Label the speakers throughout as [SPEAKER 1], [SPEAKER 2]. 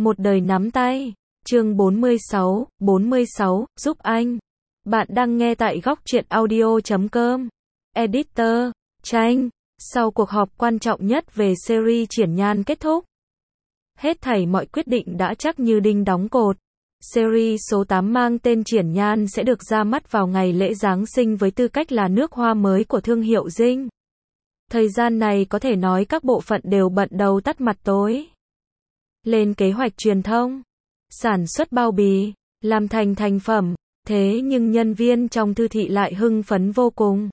[SPEAKER 1] Một đời nắm tay. Chương 46, giúp anh. Bạn đang nghe tại góc truyện audio.com. Editor, Tranh. Sau cuộc họp quan trọng nhất về series Triển Nhan kết thúc, hết thảy mọi quyết định đã chắc như đinh đóng cột. Series số 8 mang tên Triển Nhan sẽ được ra mắt vào ngày lễ Giáng sinh với tư cách là nước hoa mới của thương hiệu Dinh. Thời gian này có thể nói các bộ phận đều bận đầu tắt mặt tối. Lên kế hoạch truyền thông, sản xuất bao bì, làm thành thành phẩm, thế nhưng nhân viên trong thư thị lại hưng phấn vô cùng.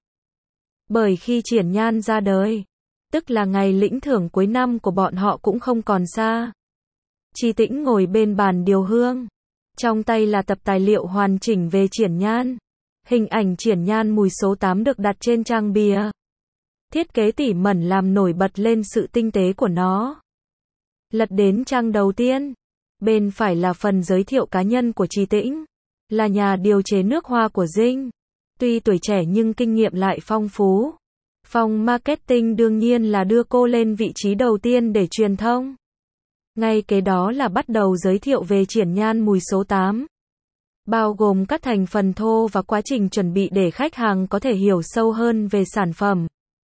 [SPEAKER 1] Bởi khi Triển Nhan ra đời, tức là ngày lĩnh thưởng cuối năm của bọn họ cũng không còn xa. Chi Tĩnh ngồi bên bàn điều hương, trong tay là tập tài liệu hoàn chỉnh về Triển Nhan. Hình ảnh Triển Nhan mùi số 8 được đặt trên trang bìa. Thiết kế tỉ mẩn làm nổi bật lên sự tinh tế của nó. Lật đến trang đầu tiên, bên phải là phần giới thiệu cá nhân của Chi Tĩnh, là nhà điều chế nước hoa của Dinh. Tuy tuổi trẻ nhưng kinh nghiệm lại phong phú. Phòng marketing đương nhiên là đưa cô lên vị trí đầu tiên để truyền thông. Ngay kế đó là bắt đầu giới thiệu về Triển Nhan mùi số 8. Bao gồm các thành phần thô và quá trình chuẩn bị để khách hàng có thể hiểu sâu hơn về sản phẩm.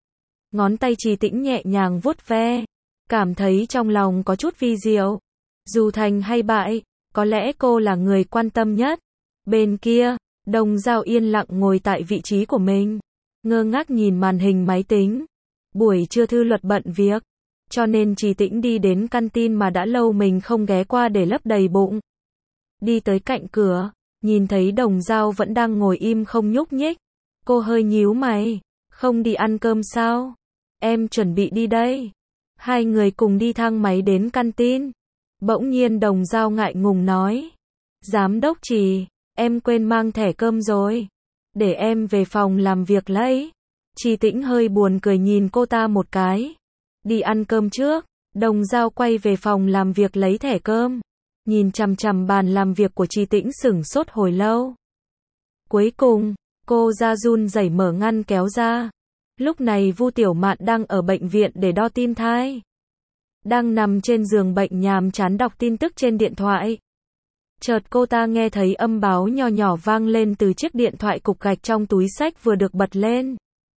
[SPEAKER 1] Ngón tay Chi Tĩnh nhẹ nhàng vuốt ve, cảm thấy trong lòng có chút vi diệu. Dù thành hay bại, có lẽ cô là người quan tâm nhất. Bên kia, Đồng Dao yên lặng ngồi tại vị trí của mình, ngơ ngác nhìn màn hình máy tính. Buổi trưa Thư Luật bận việc, cho nên Chi Tĩnh đi đến canteen mà đã lâu mình không ghé qua để lấp đầy bụng. Đi tới cạnh cửa, nhìn thấy Đồng Dao vẫn đang ngồi im không nhúc nhích. Cô hơi nhíu mày, không đi ăn cơm sao? Em chuẩn bị đi đây. Hai người cùng đi thang máy đến canteen. Bỗng nhiên Đồng Dao ngại ngùng nói: Giám đốc Chi, em quên mang thẻ cơm rồi. Để em về phòng làm việc lấy. Chi Tĩnh hơi buồn cười nhìn cô ta một cái. Đi ăn cơm trước. Đồng Dao quay về phòng làm việc lấy thẻ cơm. Nhìn chằm chằm bàn làm việc của Chi Tĩnh sửng sốt hồi lâu. Cuối cùng, cô ra run rẩy mở ngăn kéo ra. Lúc này Vu Tiểu Mạn đang ở bệnh viện để đo tim thai. Đang nằm trên giường bệnh nhàm chán đọc tin tức trên điện thoại. Chợt cô ta nghe thấy âm báo nho nhỏ vang lên từ chiếc điện thoại cục gạch trong túi xách vừa được bật lên.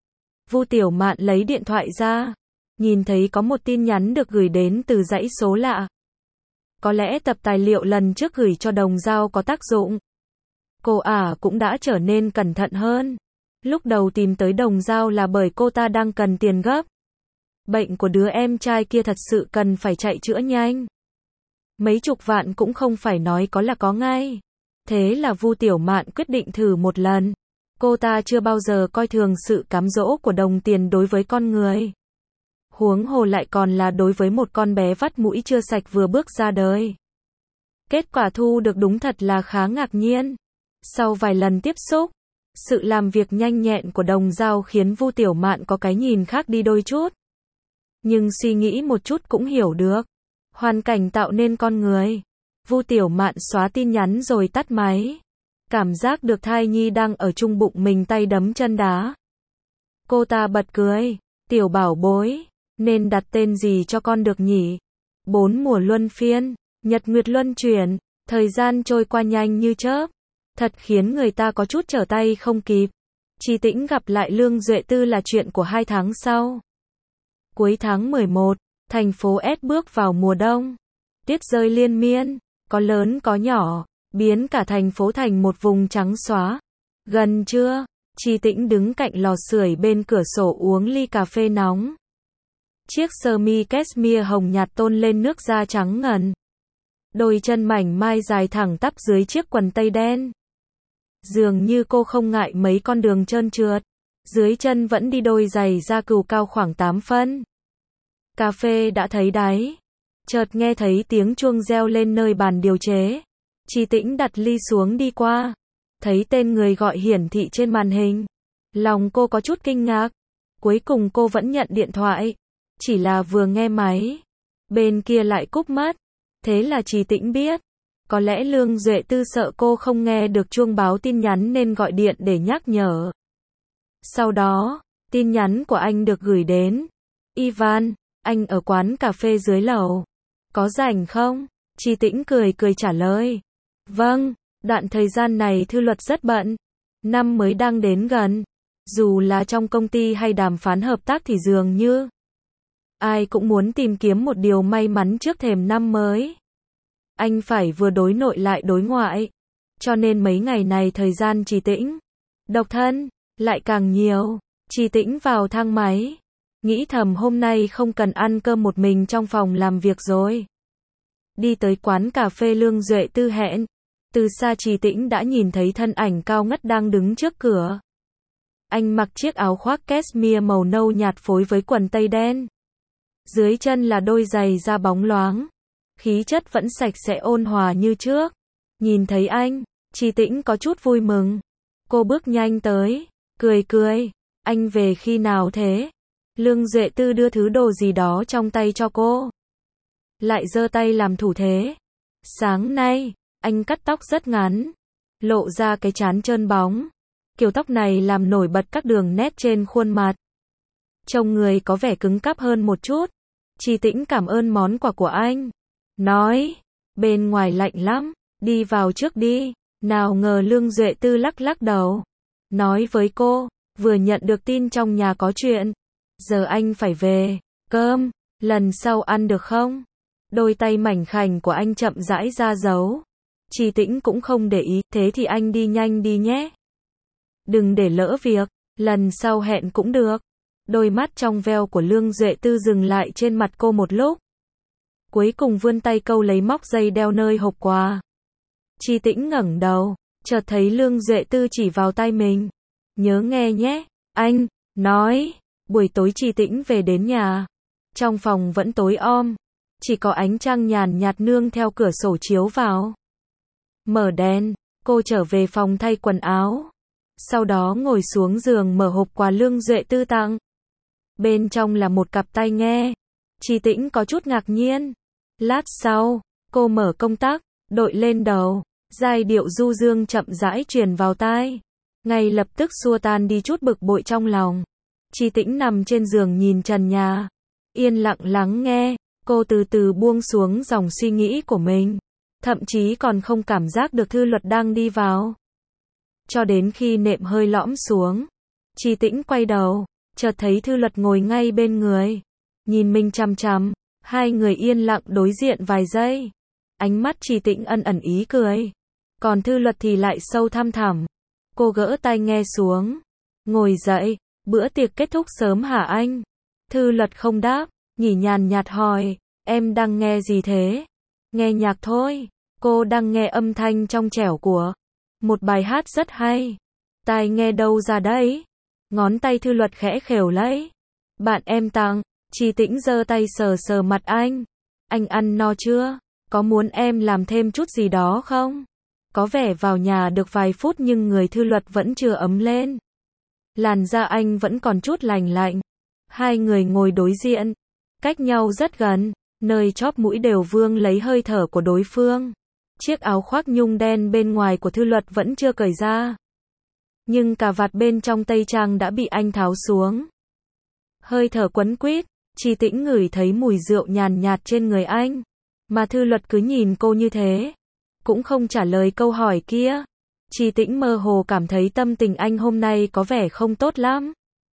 [SPEAKER 1] Vu Tiểu Mạn lấy điện thoại ra, nhìn thấy có một tin nhắn được gửi đến từ dãy số lạ. Có lẽ tập tài liệu lần trước gửi cho Đồng Dao có tác dụng. Cô cũng đã trở nên cẩn thận hơn. Lúc đầu tìm tới Đồng Dao là bởi cô ta đang cần tiền gấp. Bệnh của đứa em trai kia thật sự cần phải chạy chữa nhanh. Mấy chục vạn cũng không phải nói có là có ngay. Thế là Vu Tiểu Mạn quyết định thử một lần. Cô ta chưa bao giờ coi thường sự cám dỗ của đồng tiền đối với con người. Huống hồ lại còn là đối với một con bé vắt mũi chưa sạch vừa bước ra đời. Kết quả thu được đúng thật là khá ngạc nhiên. Sau vài lần tiếp xúc, sự làm việc nhanh nhẹn của Đồng Dao khiến Vu Tiểu Mạn có cái nhìn khác đi đôi chút. Nhưng suy nghĩ một chút cũng hiểu được. Hoàn cảnh tạo nên con người. Vu Tiểu Mạn xóa tin nhắn rồi tắt máy. Cảm giác được thai nhi đang ở chung bụng mình tay đấm chân đá. Cô ta bật cười. Tiểu bảo bối, nên đặt tên gì cho con được nhỉ? 4 mùa luân phiên, nhật nguyệt luân chuyển, thời gian trôi qua nhanh như chớp. Thật khiến người ta có chút trở tay không kịp. Chi Tĩnh gặp lại Lương Duệ Tư là chuyện của 2 tháng sau. Cuối tháng 11, thành phố S bước vào mùa đông. Tuyết rơi liên miên, có lớn có nhỏ, biến cả thành phố thành một vùng trắng xóa. Gần trưa, Chi Tĩnh đứng cạnh lò sưởi bên cửa sổ uống ly cà phê nóng. Chiếc sơ mi cashmere hồng nhạt tôn lên nước da trắng ngần. Đôi chân mảnh mai dài thẳng tắp dưới chiếc quần tây đen. Dường như cô không ngại mấy con đường trơn trượt. Dưới chân vẫn đi đôi giày da cừu cao khoảng 8 phân. Cà phê đã thấy đáy. Chợt nghe thấy tiếng chuông reo lên nơi bàn điều chế. Chi Tĩnh đặt ly xuống đi qua. Thấy tên người gọi hiển thị trên màn hình. Lòng cô có chút kinh ngạc. Cuối cùng cô vẫn nhận điện thoại. Chỉ là vừa nghe máy, bên kia lại cúp mất. Thế là Chi Tĩnh biết. Có lẽ Lương Duệ Tư sợ cô không nghe được chuông báo tin nhắn nên gọi điện để nhắc nhở. Sau đó, tin nhắn của anh được gửi đến. Ivan, anh ở quán cà phê dưới lầu. Có rảnh không? Chi Tĩnh cười cười trả lời. Vâng, đoạn thời gian này Thư Luật rất bận. Năm mới đang đến gần. Dù là trong công ty hay đàm phán hợp tác thì dường như ai cũng muốn tìm kiếm một điều may mắn trước thềm năm mới. Anh phải vừa đối nội lại đối ngoại. Cho nên mấy ngày này thời gian Chi Tĩnh độc thân lại càng nhiều. Chi Tĩnh vào thang máy, nghĩ thầm hôm nay không cần ăn cơm một mình trong phòng làm việc rồi. Đi tới quán cà phê Lương Duệ Tư hẹn. Từ xa Chi Tĩnh đã nhìn thấy thân ảnh cao ngất đang đứng trước cửa. Anh mặc chiếc áo khoác cashmere màu nâu nhạt phối với quần tây đen. Dưới chân là đôi giày da bóng loáng. Khí chất vẫn sạch sẽ ôn hòa như trước. Nhìn thấy anh, Chi Tĩnh có chút vui mừng. Cô bước nhanh tới, cười cười. Anh về khi nào thế? Lương Duệ Tư đưa thứ đồ gì đó trong tay cho cô. Lại giơ tay làm thủ thế. Sáng nay, anh cắt tóc rất ngắn. Lộ ra cái trán trơn bóng. Kiểu tóc này làm nổi bật các đường nét trên khuôn mặt. Trông người có vẻ cứng cáp hơn một chút. Chi Tĩnh cảm ơn món quà của anh. Nói, bên ngoài lạnh lắm, đi vào trước đi. Nào ngờ Lương Duệ Tư lắc lắc đầu. Nói với cô, vừa nhận được tin trong nhà có chuyện. Giờ anh phải về, cơm, lần sau ăn được không? Đôi tay mảnh khảnh của anh chậm rãi ra dấu. Chi Tĩnh cũng không để ý, thế thì anh đi nhanh đi nhé. Đừng để lỡ việc, lần sau hẹn cũng được. Đôi mắt trong veo của Lương Duệ Tư dừng lại trên mặt cô một lúc. Cuối cùng vươn tay câu lấy móc dây đeo nơi hộp quà. Chi Tĩnh ngẩng đầu, chợt thấy Lương Duệ Tư chỉ vào tai mình. Nhớ nghe nhé, anh, nói. Buổi tối Chi Tĩnh về đến nhà. Trong phòng vẫn tối om. Chỉ có ánh trăng nhàn nhạt nương theo cửa sổ chiếu vào. Mở đèn, cô trở về phòng thay quần áo. Sau đó ngồi xuống giường mở hộp quà Lương Duệ Tư tặng. Bên trong là một cặp tai nghe. Chi Tĩnh có chút ngạc nhiên. Lát sau, cô mở công tắc, đội lên đầu. Giai điệu du dương chậm rãi truyền vào tai. Ngay lập tức xua tan đi chút bực bội trong lòng. Chi Tĩnh nằm trên giường nhìn trần nhà. Yên lặng lắng nghe. Cô từ từ buông xuống dòng suy nghĩ của mình. Thậm chí còn không cảm giác được Thư Luật đang đi vào. Cho đến khi nệm hơi lõm xuống. Chi Tĩnh quay đầu. Chợt thấy Thư Luật ngồi ngay bên người. Nhìn mình chằm chằm. Hai người yên lặng đối diện vài giây. Ánh mắt Chi Tĩnh ẩn ẩn ý cười. Còn Thư Luật thì lại sâu thăm thẳm. Cô gỡ tai nghe xuống. Ngồi dậy. Bữa tiệc kết thúc sớm hả anh? Thư Luật không đáp. Nhỉ nhàn nhạt hỏi. Em đang nghe gì thế? Nghe nhạc thôi. Cô đang nghe âm thanh trong trẻo của một bài hát rất hay. Tai nghe đâu ra đấy? Ngón tay Thư Luật khẽ khều lấy. Bạn em tặng. Chi Tĩnh giơ tay sờ sờ mặt anh. Anh ăn no chưa? Có muốn em làm thêm chút gì đó không? Có vẻ vào nhà được vài phút nhưng người Thư Luật vẫn chưa ấm lên. Làn da anh vẫn còn chút lành lạnh. Hai người ngồi đối diện. Cách nhau rất gần. Nơi chóp mũi đều vương lấy hơi thở của đối phương. Chiếc áo khoác nhung đen bên ngoài của Thư Luật vẫn chưa cởi ra. Nhưng cà vạt bên trong tây trang đã bị anh tháo xuống. Hơi thở quấn quýt. Chi Tĩnh ngửi thấy mùi rượu nhàn nhạt trên người anh. Mà Thư Luật cứ nhìn cô như thế. Cũng không trả lời câu hỏi kia. Chi Tĩnh mơ hồ cảm thấy tâm tình anh hôm nay có vẻ không tốt lắm.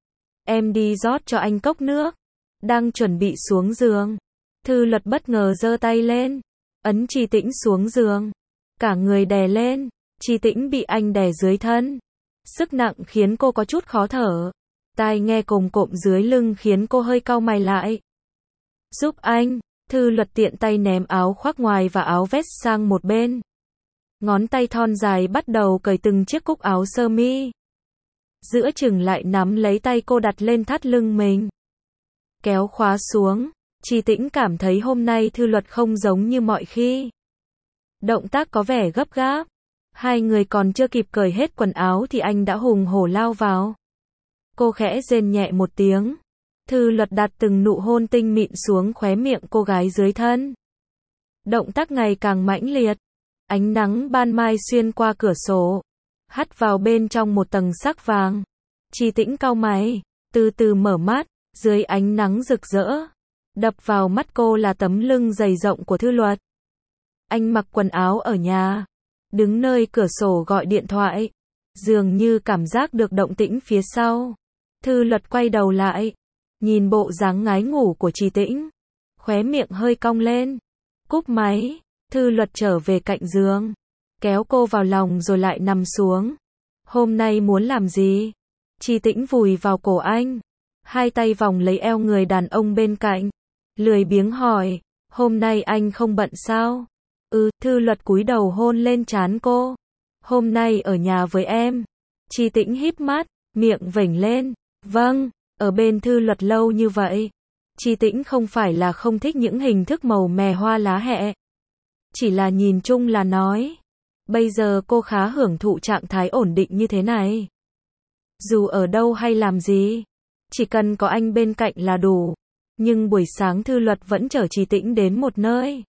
[SPEAKER 1] Em đi rót cho anh cốc nước. Đang chuẩn bị xuống giường. Thư Luật bất ngờ giơ tay lên. Ấn Chi Tĩnh xuống giường. Cả người đè lên. Chi Tĩnh bị anh đè dưới thân. Sức nặng khiến cô có chút khó thở. Tai nghe cồm cộm dưới lưng khiến cô hơi cau mày lại. Giúp anh. Thư Luật tiện tay ném áo khoác ngoài và áo vest sang một bên. Ngón tay thon dài bắt đầu cởi từng chiếc cúc áo sơ mi. Giữa chừng lại nắm lấy tay cô đặt lên thắt lưng mình. Kéo khóa xuống. Chi Tĩnh cảm thấy hôm nay Thư Luật không giống như mọi khi. Động tác có vẻ gấp gáp. Hai người còn chưa kịp cởi hết quần áo thì anh đã hùng hổ lao vào. Cô khẽ rên nhẹ một tiếng. Thư Luật đặt từng nụ hôn tinh mịn xuống khóe miệng cô gái dưới thân. Động tác ngày càng mãnh liệt. Ánh nắng ban mai xuyên qua cửa sổ. Hắt vào bên trong một tầng sắc vàng. Chi Tĩnh cau mày. Từ từ mở mắt. Dưới ánh nắng rực rỡ. Đập vào mắt cô là tấm lưng dày rộng của Thư Luật. Anh mặc quần áo ở nhà, đứng nơi cửa sổ gọi điện thoại, dường như cảm giác được động tĩnh phía sau. Thư Luật quay đầu lại, nhìn bộ dáng ngái ngủ của Trì Tĩnh, khóe miệng hơi cong lên. Cúp máy, Thư Luật trở về cạnh giường, kéo cô vào lòng rồi lại nằm xuống. Hôm nay muốn làm gì? Trì Tĩnh vùi vào cổ anh, hai tay vòng lấy eo người đàn ông bên cạnh, lười biếng hỏi, hôm nay anh không bận sao? Thư Luật cúi đầu hôn lên trán cô. Hôm nay ở nhà với em. Trì Tĩnh híp mắt, miệng vểnh lên. Vâng, ở bên Thư Luật lâu như vậy. Trì Tĩnh không phải là không thích những hình thức màu mè hoa lá hẹ. Chỉ là nhìn chung là nói. Bây giờ cô khá hưởng thụ trạng thái ổn định như thế này. Dù ở đâu hay làm gì, chỉ cần có anh bên cạnh là đủ. Nhưng buổi sáng Thư Luật vẫn chở Trì Tĩnh đến một nơi.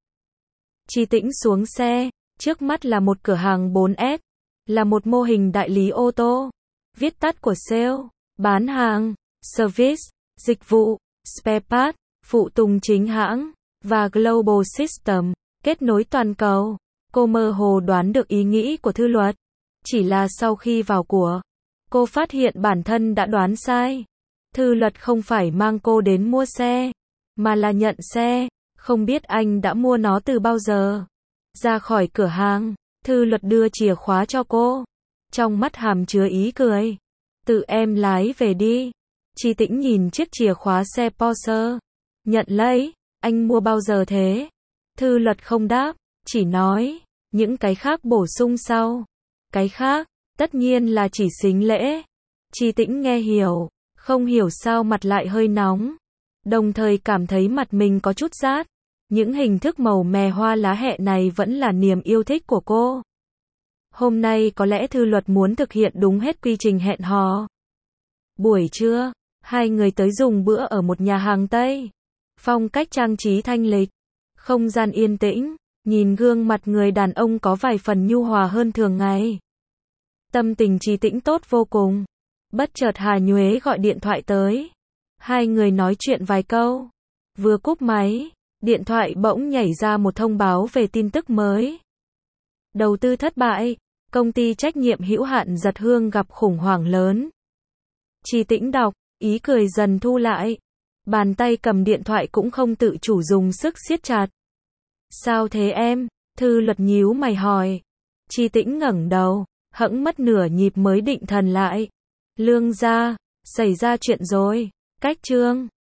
[SPEAKER 1] Trì Tĩnh xuống xe, trước mắt là một cửa hàng 4S, là một mô hình đại lý ô tô, viết tắt của sale, bán hàng, service, dịch vụ, spare part, phụ tùng chính hãng, và global system, kết nối toàn cầu. Cô mơ hồ đoán được ý nghĩ của Thư Luật. Chỉ là sau khi vào của, cô phát hiện bản thân đã đoán sai. Thư Luật không phải mang cô đến mua xe, mà là nhận xe. Không biết anh đã mua nó từ bao giờ. Ra khỏi cửa hàng, Thư Luật đưa chìa khóa cho cô. Trong mắt hàm chứa ý cười. Tự em lái về đi. Trì Tĩnh nhìn chiếc chìa khóa xe Porsche. Nhận lấy, anh mua bao giờ thế? Thư Luật không đáp, chỉ nói, những cái khác bổ sung sau. Cái khác, tất nhiên là chỉ sính lễ. Trì Tĩnh nghe hiểu, không hiểu sao mặt lại hơi nóng. Đồng thời cảm thấy mặt mình có chút rát. Những hình thức màu mè hoa lá hẹ này vẫn là niềm yêu thích của cô. Hôm nay có lẽ Thư Luật muốn thực hiện đúng hết quy trình hẹn hò. Buổi trưa, hai người tới dùng bữa ở một nhà hàng Tây. Phong cách trang trí thanh lịch, không gian yên tĩnh, nhìn gương mặt người đàn ông có vài phần nhu hòa hơn thường ngày. Tâm tình Trì Tĩnh tốt vô cùng. Bất chợt Hà Nhuế gọi điện thoại tới. Hai người nói chuyện vài câu. Vừa cúp máy, điện thoại bỗng nhảy ra một thông báo về tin tức mới. Đầu tư thất bại, công ty trách nhiệm hữu hạn Giật Hương gặp khủng hoảng lớn. Trì Tĩnh đọc, ý cười dần thu lại. Bàn tay cầm điện thoại cũng không tự chủ dùng sức siết chặt. Sao thế em? Thư Luật nhíu mày hỏi. Trì Tĩnh ngẩng đầu, hẫng mất nửa nhịp mới định thần lại. Lương gia, xảy ra chuyện rồi. Cách chương